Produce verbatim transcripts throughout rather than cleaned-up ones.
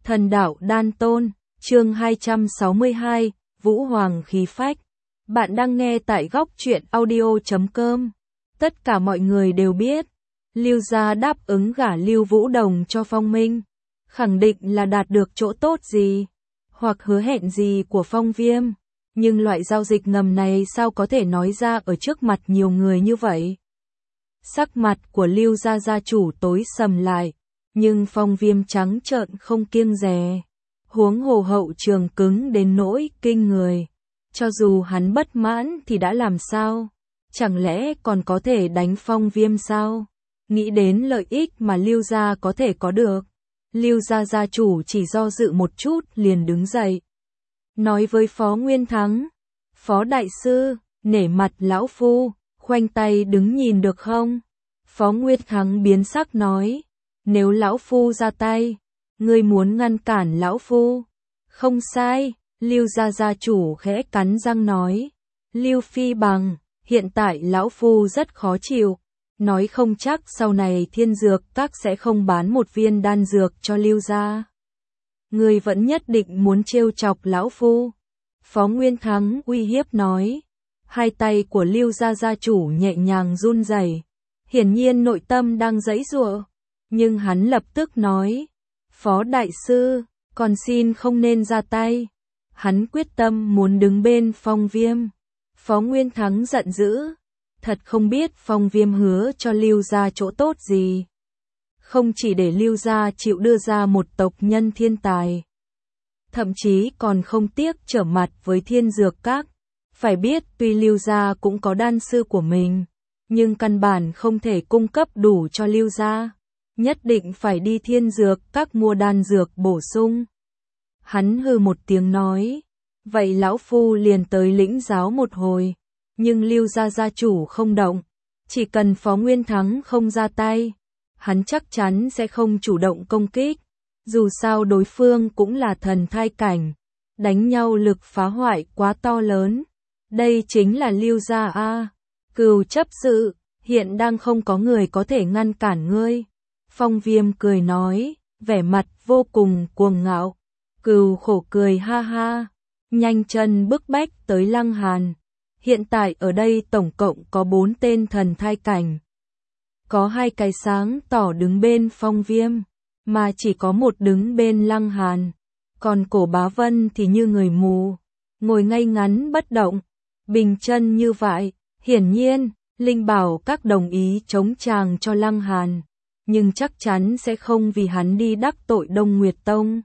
Thần đạo đan tôn, chương hai trăm sáu mươi hai, Vũ Hoàng khí phách. Bạn đang nghe tại góc truyện audio chấm com. Tất cả mọi người đều biết, Lưu gia đáp ứng gả Lưu Vũ Đồng cho Phong Minh, khẳng định là đạt được chỗ tốt gì, hoặc hứa hẹn gì của Phong Viêm. Nhưng loại giao dịch ngầm này sao có thể nói ra ở trước mặt nhiều người như vậy? Sắc mặt của Lưu gia gia chủ tối sầm lại, nhưng Phong Viêm trắng trợn không kiêng dè. Huống hồ hậu trường cứng đến nỗi kinh người. Cho dù hắn bất mãn thì đã làm sao? Chẳng lẽ còn có thể đánh Phong Viêm sao? Nghĩ đến lợi ích mà Lưu gia có thể có được, Lưu gia gia chủ chỉ do dự một chút liền đứng dậy. Nói với Phó Nguyên Thắng, Phó Đại Sư, nể mặt lão phu, khoanh tay đứng nhìn được không? Phó Nguyên Thắng biến sắc nói, nếu lão phu ra tay, ngươi muốn ngăn cản lão phu? Không sai, Lưu gia gia chủ khẽ cắn răng nói, Lưu Phi Bằng, hiện tại lão phu rất khó chịu, nói không chắc sau này Thiên Dược Các sẽ không bán một viên đan dược cho Lưu gia. Ngươi vẫn nhất định muốn trêu chọc lão phu. Phó Nguyên Thắng uy hiếp nói. Hai tay của Lưu gia gia chủ nhẹ nhàng run rẩy, hiển nhiên nội tâm đang giãy giụa, nhưng hắn lập tức nói, Phó Đại Sư, còn xin không nên ra tay. Hắn quyết tâm muốn đứng bên Phong Viêm. Phó Nguyên Thắng giận dữ, thật không biết Phong Viêm hứa cho Lưu gia chỗ tốt gì. Không chỉ để Lưu gia chịu đưa ra một tộc nhân thiên tài, thậm chí còn không tiếc trở mặt với Thiên Dược Các. Phải biết tuy Lưu gia cũng có đan sư của mình, nhưng căn bản không thể cung cấp đủ cho Lưu gia, nhất định phải đi Thiên Dược Các mua đan dược bổ sung. Hắn hừ một tiếng nói, vậy lão phu liền tới lĩnh giáo một hồi. Nhưng Lưu gia gia chủ không động, chỉ cần Phó Nguyên Thắng không ra tay, hắn chắc chắn sẽ không chủ động công kích. Dù sao đối phương cũng là thần thai cảnh, đánh nhau lực phá hoại quá to lớn. Đây chính là Lưu gia a. Cừu chấp sự, hiện đang không có người có thể ngăn cản ngươi. Phong Viêm cười nói, vẻ mặt vô cùng cuồng ngạo. Cừu khổ cười ha ha, nhanh chân bước bách tới Lăng Hàn. Hiện tại ở đây tổng cộng có bốn tên thần thai cảnh. Có hai cái sáng tỏ đứng bên Phong Viêm, mà chỉ có một đứng bên Lăng Hàn. Còn Cổ Bá Vân thì như người mù, ngồi ngay ngắn bất động, bình chân như vậy. Hiển nhiên, Linh Bảo Các đồng ý chống chàng cho Lăng Hàn, nhưng chắc chắn sẽ không vì hắn đi đắc tội Đông Nguyệt Tông.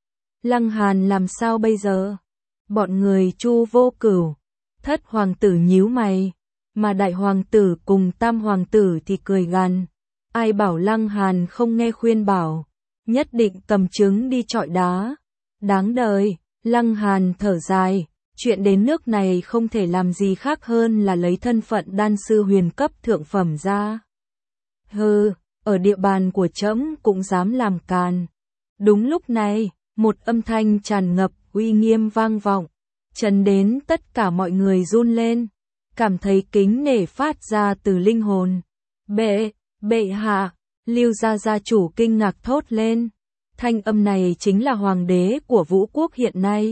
Lăng Hàn làm sao bây giờ? Bọn người Chu Vô Cửu, Thất hoàng tử nhíu mày, mà đại hoàng tử cùng tam hoàng tử thì cười gằn. Ai bảo Lăng Hàn không nghe khuyên bảo, nhất định cầm trứng đi chọi đá. Đáng đời, Lăng Hàn thở dài, chuyện đến nước này không thể làm gì khác hơn là lấy thân phận đan sư huyền cấp thượng phẩm ra. Hừ, ở địa bàn của trẫm cũng dám làm càn. Đúng lúc này, một âm thanh tràn ngập uy nghiêm vang vọng, chấn đến tất cả mọi người run lên, cảm thấy kính nể phát ra từ linh hồn. Bệ, bệ hạ, Lưu gia gia chủ kinh ngạc thốt lên. Thanh âm này chính là hoàng đế của Vũ quốc hiện nay.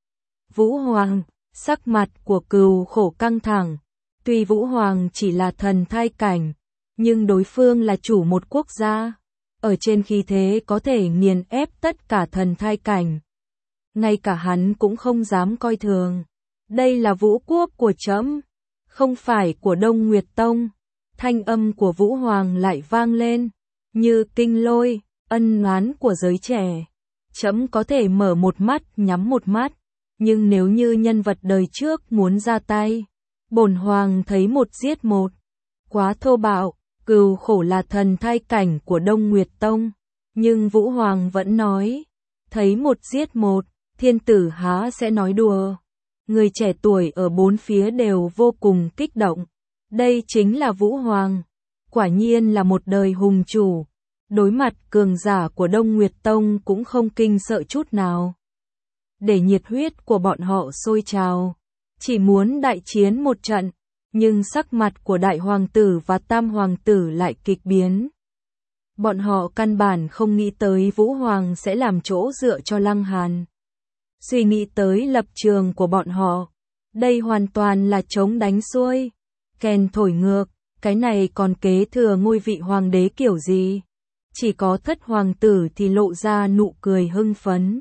Vũ Hoàng, sắc mặt của Cừu khổ căng thẳng. Tuy Vũ Hoàng chỉ là thần thai cảnh, nhưng đối phương là chủ một quốc gia, ở trên khí thế có thể nghiền ép tất cả thần thai cảnh. Ngay cả hắn cũng không dám coi thường. Đây là Vũ quốc của trẫm, không phải của Đông Nguyệt Tông. Thanh âm của Vũ Hoàng lại vang lên, như kinh lôi, ân oán của giới trẻ. Trẫm có thể mở một mắt nhắm một mắt, nhưng nếu như nhân vật đời trước muốn ra tay, bổn hoàng thấy một giết một. Quá thô bạo. Cừu khổ là thần thai cảnh của Đông Nguyệt Tông, nhưng Vũ Hoàng vẫn nói, thấy một giết một, thiên tử há sẽ nói đùa. Người trẻ tuổi ở bốn phía đều vô cùng kích động. Đây chính là Vũ Hoàng, quả nhiên là một đời hùng chủ. Đối mặt cường giả của Đông Nguyệt Tông cũng không kinh sợ chút nào. Để nhiệt huyết của bọn họ sôi trào, chỉ muốn đại chiến một trận. Nhưng sắc mặt của đại hoàng tử và tam hoàng tử lại kịch biến. Bọn họ căn bản không nghĩ tới Vũ Hoàng sẽ làm chỗ dựa cho Lăng Hàn. Suy nghĩ tới lập trường của bọn họ, đây hoàn toàn là chống đánh xuôi, kèn thổi ngược, cái này còn kế thừa ngôi vị hoàng đế kiểu gì? Chỉ có thất hoàng tử thì lộ ra nụ cười hưng phấn.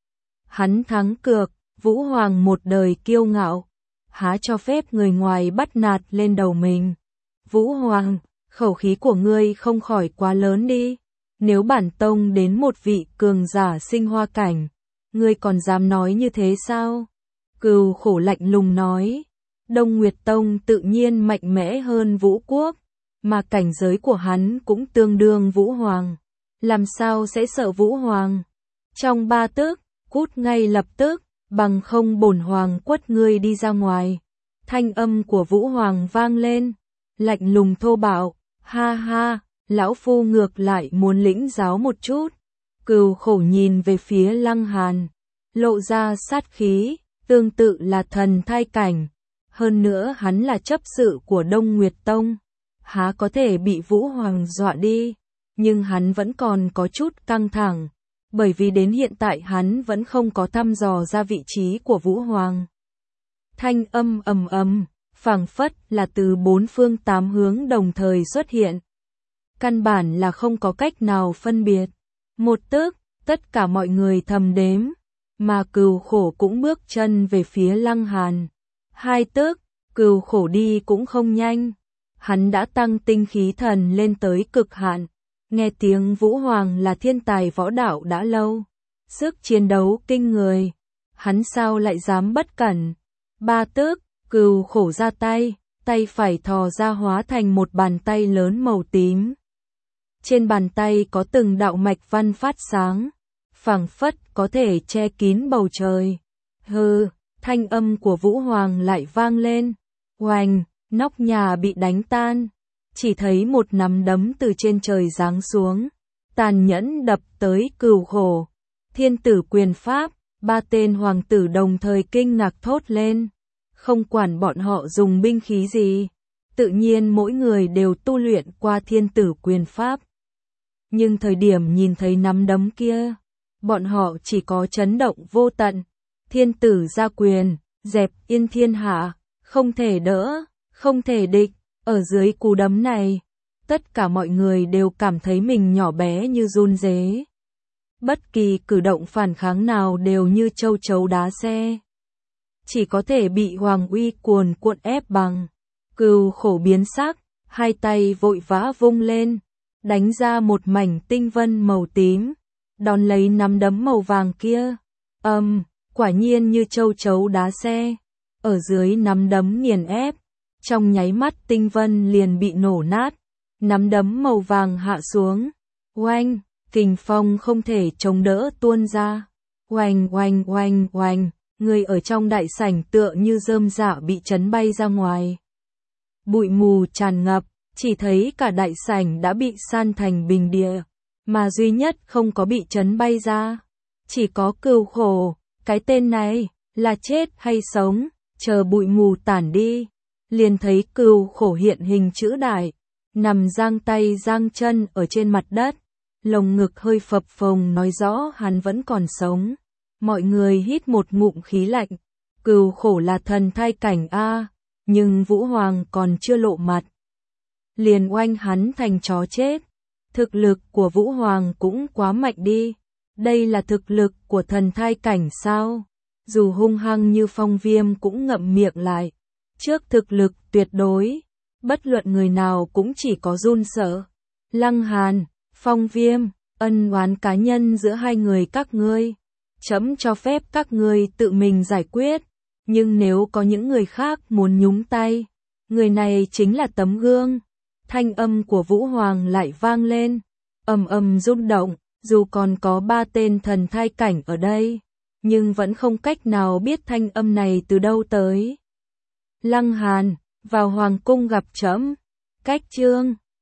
Hắn thắng cược, Vũ Hoàng một đời kiêu ngạo, há cho phép người ngoài bắt nạt lên đầu mình. Vũ Hoàng, khẩu khí của ngươi không khỏi quá lớn đi, nếu bản tông đến một vị cường giả sinh hoa cảnh, ngươi còn dám nói như thế sao? Cừu Khổ lạnh lùng nói, Đông Nguyệt Tông tự nhiên mạnh mẽ hơn Vũ Quốc, mà cảnh giới của hắn cũng tương đương Vũ Hoàng, làm sao sẽ sợ Vũ Hoàng? Trong ba tức, cút ngay lập tức, bằng không bổn hoàng quất ngươi đi ra ngoài. Thanh âm của Vũ Hoàng vang lên, lạnh lùng thô bạo, ha ha, lão phu ngược lại muốn lĩnh giáo một chút. Cừu Khổ nhìn về phía Lăng Hàn, lộ ra sát khí, tương tự là thần thai cảnh. Hơn nữa hắn là chấp sự của Đông Nguyệt Tông, há có thể bị Vũ Hoàng dọa đi, nhưng hắn vẫn còn có chút căng thẳng, bởi vì đến hiện tại hắn vẫn không có thăm dò ra vị trí của Vũ Hoàng. Thanh âm ầm ầm, phảng phất là từ bốn phương tám hướng đồng thời xuất hiện. Căn bản là không có cách nào phân biệt. Một tức, tất cả mọi người thầm đếm, mà Cừu Khổ cũng bước chân về phía Lăng Hàn. Hai tức, Cừu Khổ đi cũng không nhanh. Hắn đã tăng tinh khí thần lên tới cực hạn. Nghe tiếng Vũ Hoàng là thiên tài võ đạo đã lâu. Sức chiến đấu kinh người. Hắn sao lại dám bất cẩn. Ba tức, Cừu Khổ ra tay, tay phải thò ra hóa thành một bàn tay lớn màu tím. Trên bàn tay có từng đạo mạch văn phát sáng, phảng phất có thể che kín bầu trời. Hừ, thanh âm của Vũ Hoàng lại vang lên. Oành, nóc nhà bị đánh tan. Chỉ thấy một nắm đấm từ trên trời giáng xuống, tàn nhẫn đập tới Cừu Khổ. Thiên tử quyền pháp, ba tên hoàng tử đồng thời kinh ngạc thốt lên. Không quản bọn họ dùng binh khí gì, tự nhiên mỗi người đều tu luyện qua thiên tử quyền pháp. Nhưng thời điểm nhìn thấy nắm đấm kia, bọn họ chỉ có chấn động vô tận. Thiên tử ra quyền, dẹp yên thiên hạ, không thể đỡ, không thể địch. Ở dưới cú đấm này, tất cả mọi người đều cảm thấy mình nhỏ bé như run rế. Bất kỳ cử động phản kháng nào đều như châu chấu đá xe. Chỉ có thể bị hoàng uy cuồn cuộn ép bằng. Cừu Khổ biến sắc, hai tay vội vã vung lên, đánh ra một mảnh tinh vân màu tím, đón lấy nắm đấm màu vàng kia. Âm, um, quả nhiên như châu chấu đá xe, ở dưới nắm đấm nghiền ép, trong nháy mắt tinh vân liền bị nổ nát, nắm đấm màu vàng hạ xuống. Oanh, kình phong không thể chống đỡ tuôn ra. Oanh oanh oanh oanh, người ở trong đại sảnh tựa như rơm rạ bị chấn bay ra ngoài. Bụi mù tràn ngập, chỉ thấy cả đại sảnh đã bị san thành bình địa, mà duy nhất không có bị chấn bay ra. Chỉ có Cừu Khổ, cái tên này, là chết hay sống, chờ bụi mù tản đi. Liền thấy Cừu Khổ hiện hình chữ đại, nằm giang tay giang chân ở trên mặt đất, lồng ngực hơi phập phồng nói rõ hắn vẫn còn sống. Mọi người hít một ngụm khí lạnh, Cừu Khổ là thần thai cảnh a, nhưng Vũ Hoàng còn chưa lộ mặt. Liền oanh hắn thành chó chết. Thực lực của Vũ Hoàng cũng quá mạnh đi, đây là thực lực của thần thai cảnh sao? Dù hung hăng như Phong Viêm cũng ngậm miệng lại. Trước thực lực tuyệt đối, bất luận người nào cũng chỉ có run sợ. Lăng Hàn, Phong Viêm, ân oán cá nhân giữa hai người các ngươi, trẫm cho phép các ngươi tự mình giải quyết, nhưng nếu có những người khác muốn nhúng tay, người này chính là tấm gương. Thanh âm của Vũ Hoàng lại vang lên, ầm ầm rung động, dù còn có ba tên thần thai cảnh ở đây, nhưng vẫn không cách nào biết thanh âm này từ đâu tới. Lăng Hàn, vào hoàng cung gặp trẫm. Cách chương